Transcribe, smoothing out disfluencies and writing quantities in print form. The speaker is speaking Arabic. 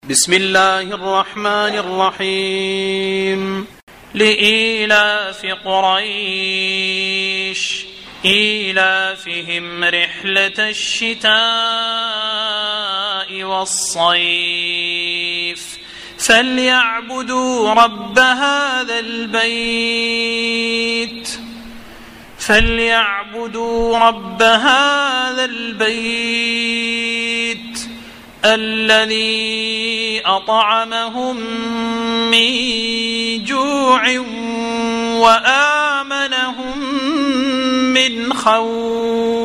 بسم الله الرحمن الرحيم. لإيلاف قريش إيلافهم رحلة الشتاء والصيف فليعبدوا رب هذا البيت الذي أطعمهم من جوع وآمنهم من خوف.